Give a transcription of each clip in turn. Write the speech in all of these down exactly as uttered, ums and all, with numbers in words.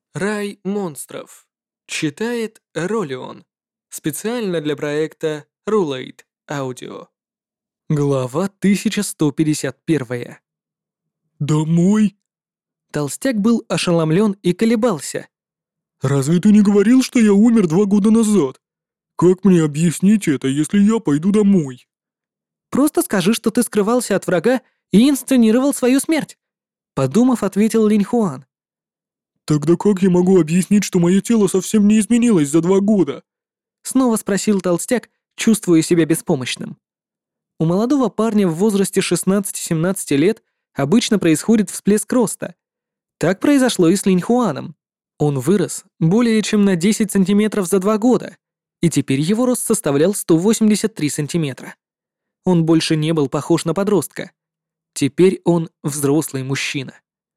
Рай монстров. Читает Ролион. Специально для проекта Rulate Audio. Глава тысяча сто пятьдесят один. «Домой? Толстяк был ошеломлен и колебался. Разве ты не говорил, что я умер два года назад? Как мне объяснить это, если я пойду домой?» «Просто скажи, что ты скрывался от врага и инсценировал свою смерть», — подумав, ответил Линь Хуан. «Тогда как я могу объяснить, что мое тело совсем не изменилось за два года?» Снова спросил толстяк, чувствуя себя беспомощным. У молодого парня в возрасте шестнадцати-семнадцати лет обычно происходит всплеск роста. Так произошло и с Линь Хуаном. Он вырос более чем на десять сантиметров за два года, и теперь его рост составлял сто восемьдесят три сантиметра. Он больше не был похож на подростка. Теперь он взрослый мужчина.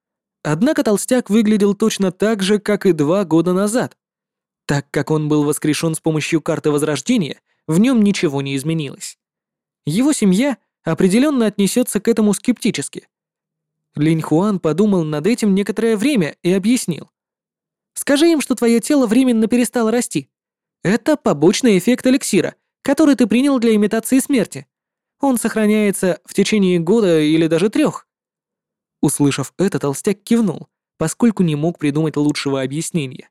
Однако толстяк выглядел точно так же, как и два года назад. Так как он был воскрешен с помощью карты Возрождения, в нем ничего не изменилось. Его семья определенно отнесется к этому скептически. Линь Хуан подумал над этим некоторое время и объяснил. «Скажи им, что твое тело временно перестало расти. Это побочный эффект эликсира, который ты принял для имитации смерти. Он сохраняется в течение года или даже трех». Услышав это, толстяк кивнул, поскольку не мог придумать лучшего объяснения.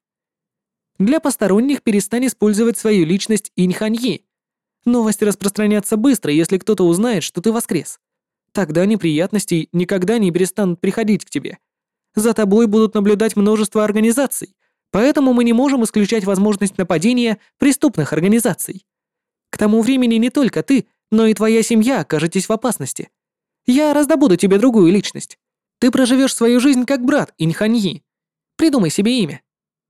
«Для посторонних перестань использовать свою личность Инь-Ханьи. Новости распространятся быстро, если кто-то узнает, что ты воскрес. Тогда неприятности никогда не перестанут приходить к тебе. За тобой будут наблюдать множество организаций, поэтому мы не можем исключать возможность нападения преступных организаций. К тому времени не только ты, но и твоя семья окажетесь в опасности. Я раздобуду тебе другую личность. Ты проживешь свою жизнь как брат Инь-Ханьи. Придумай себе имя».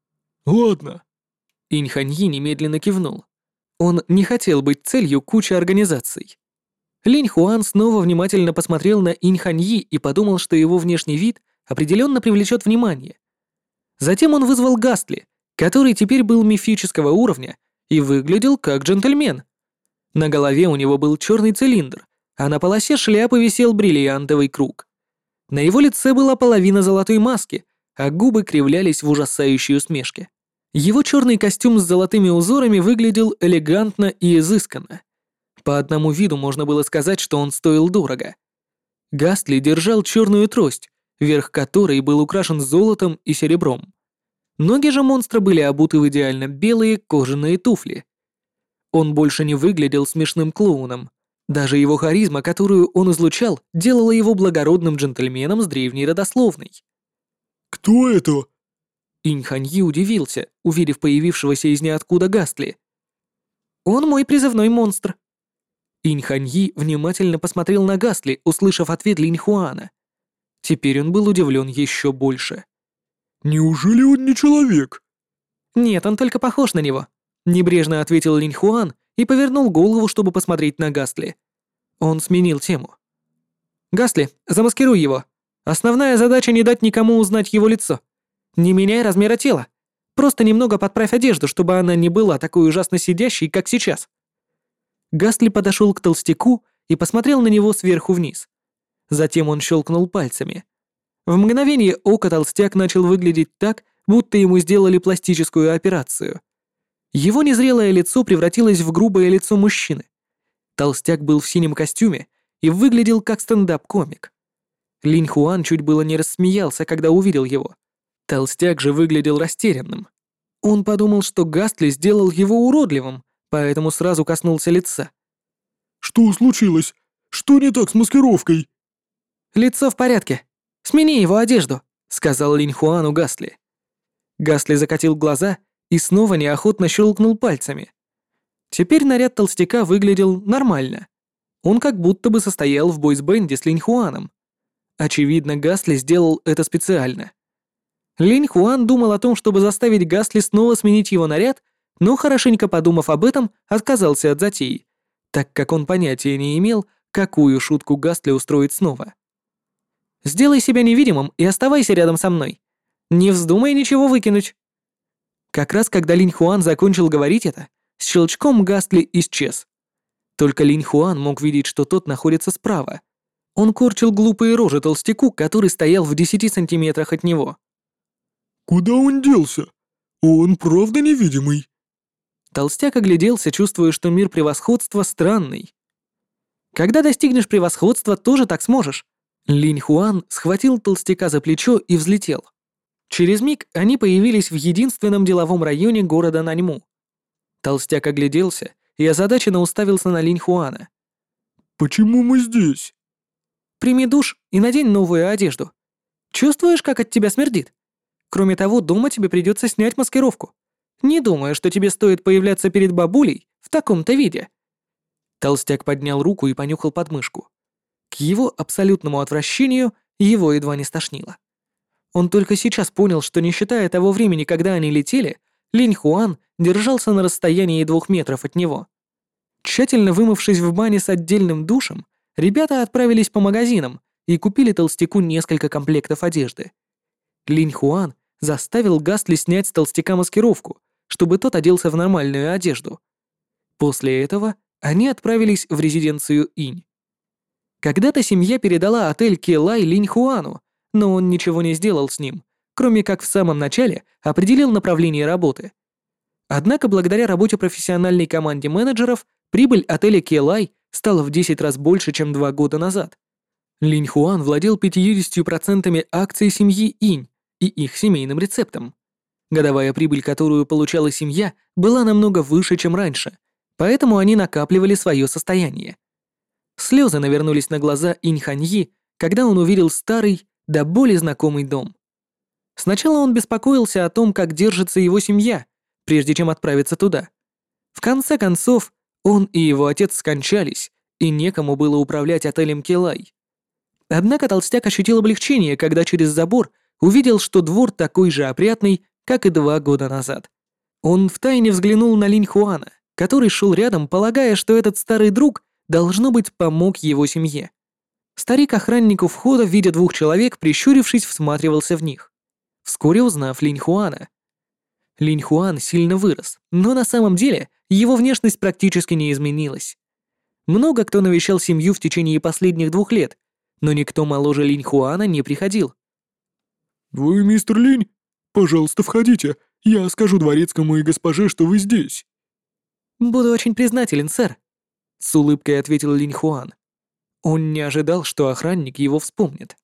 «Ладно». Инь-Ханьи немедленно кивнул. Он не хотел быть целью кучи организаций. Линь Хуан снова внимательно посмотрел на Инь-Ханьи и подумал, что его внешний вид определенно привлечет внимание. Затем он вызвал Гастли, который теперь был мифического уровня и выглядел как джентльмен. На голове у него был черный цилиндр, а на полосе шляпы висел бриллиантовый круг. На его лице была половина золотой маски, а губы кривлялись в ужасающей усмешке. Его черный костюм с золотыми узорами выглядел элегантно и изысканно. По одному виду можно было сказать, что он стоил дорого. Гастли держал черную трость, верх которой был украшен золотом и серебром. Ноги же монстра были обуты в идеально белые кожаные туфли. Он больше не выглядел смешным клоуном. Даже его харизма, которую он излучал, делала его благородным джентльменом с древней родословной. «Кто это?» Инь-Ханьи удивился, увидев появившегося из ниоткуда Гастли. «Он мой призывной монстр». Инь-Ханьи внимательно посмотрел на Гастли, услышав ответ Линь Хуана. Теперь он был удивлен еще больше. «Неужели он не человек?» «Нет, он только похож на него», — небрежно ответил Линь Хуан и повернул голову, чтобы посмотреть на Гастли. Он сменил тему. «Гастли, замаскируй его. Основная задача — не дать никому узнать его лицо. Не меняй размера тела. Просто немного подправь одежду, чтобы она не была такой ужасно сидящей, как сейчас». Гастли подошел к толстяку и посмотрел на него сверху вниз. Затем он щелкнул пальцами. В мгновение ока толстяк начал выглядеть так, будто ему сделали пластическую операцию. Его незрелое лицо превратилось в грубое лицо мужчины. Толстяк был в синем костюме и выглядел как стендап-комик. Линь Хуан чуть было не рассмеялся, когда увидел его. Толстяк же выглядел растерянным. Он подумал, что Гастли сделал его уродливым, поэтому сразу коснулся лица. «Что случилось? Что не так с маскировкой?» «Лицо в порядке. Смени его одежду», — сказал Линь Хуану Гастли. Гастли закатил глаза и снова неохотно щелкнул пальцами. Теперь наряд толстяка выглядел нормально. Он как будто бы состоял в бойсбенде с Линь Хуаном. Очевидно, Гастли сделал это специально. Линь Хуан думал о том, чтобы заставить Гастли снова сменить его наряд, но, хорошенько подумав об этом, отказался от затеи, так как он понятия не имел, какую шутку Гастли устроит снова. «Сделай себя невидимым и оставайся рядом со мной. Не вздумай ничего выкинуть». Как раз когда Линь Хуан закончил говорить это, с щелчком Гастли исчез. Только Линь Хуан мог видеть, что тот находится справа. Он корчил глупые рожи толстяку, который стоял в десяти сантиметрах от него. Куда он делся? Он правда невидимый?» Толстяк огляделся, чувствуя, что мир превосходства странный. «Когда достигнешь превосходства, тоже так сможешь». Линь Хуан схватил толстяка за плечо и взлетел. Через миг они появились в единственном деловом районе города Наньму. Толстяк огляделся и озадаченно уставился на Линь Хуана. «Почему мы здесь?» «Прими душ и надень новую одежду. Чувствуешь, как от тебя смердит? Кроме того, дома тебе придется снять маскировку. Не думаю, что тебе стоит появляться перед бабулей в таком-то виде». Толстяк поднял руку и понюхал подмышку. К его абсолютному отвращению его едва не стошнило. Он только сейчас понял, что не считая того времени, когда они летели, Линь Хуан держался на расстоянии двух метров от него. Тщательно вымывшись в бане с отдельным душем, ребята отправились по магазинам и купили толстяку несколько комплектов одежды. Линь Хуан заставил Гастли снять с толстяка маскировку, чтобы тот оделся в нормальную одежду. После этого они отправились в резиденцию Инь. Когда-то семья передала отель Келай Линь Хуану, но он ничего не сделал с ним, кроме как в самом начале определил направление работы. Однако благодаря работе профессиональной команде менеджеров прибыль отеля Келай стала в десять раз больше, чем два года назад. Линь Хуан владел пятьюдесятью процентами акций семьи Инь и их семейным рецептом. Годовая прибыль, которую получала семья, была намного выше, чем раньше, поэтому они накапливали свое состояние. Слезы навернулись на глаза Инь Ханьи, когда он увидел старый, до боли знакомый дом. Сначала он беспокоился о том, как держится его семья, прежде чем отправиться туда. В конце концов, он и его отец скончались, и некому было управлять отелем Келай. Однако толстяк ощутил облегчение, когда через забор увидел, что двор такой же опрятный, как и два года назад. Он втайне взглянул на Линь Хуана, который шел рядом, полагая, что этот старый друг, должно быть, помог его семье. Старик-охранник у входа, видя двух человек, прищурившись, всматривался в них, вскоре узнав Линь Хуана. Линь Хуан сильно вырос, но на самом деле его внешность практически не изменилась. Много кто навещал семью в течение последних двух лет, но никто моложе Линь Хуана не приходил. «Вы мистер Линь? Пожалуйста, входите. Я скажу дворецкому и госпоже, что вы здесь». «Буду очень признателен, сэр», — с улыбкой ответил Линь Хуан. Он не ожидал, что охранник его вспомнит.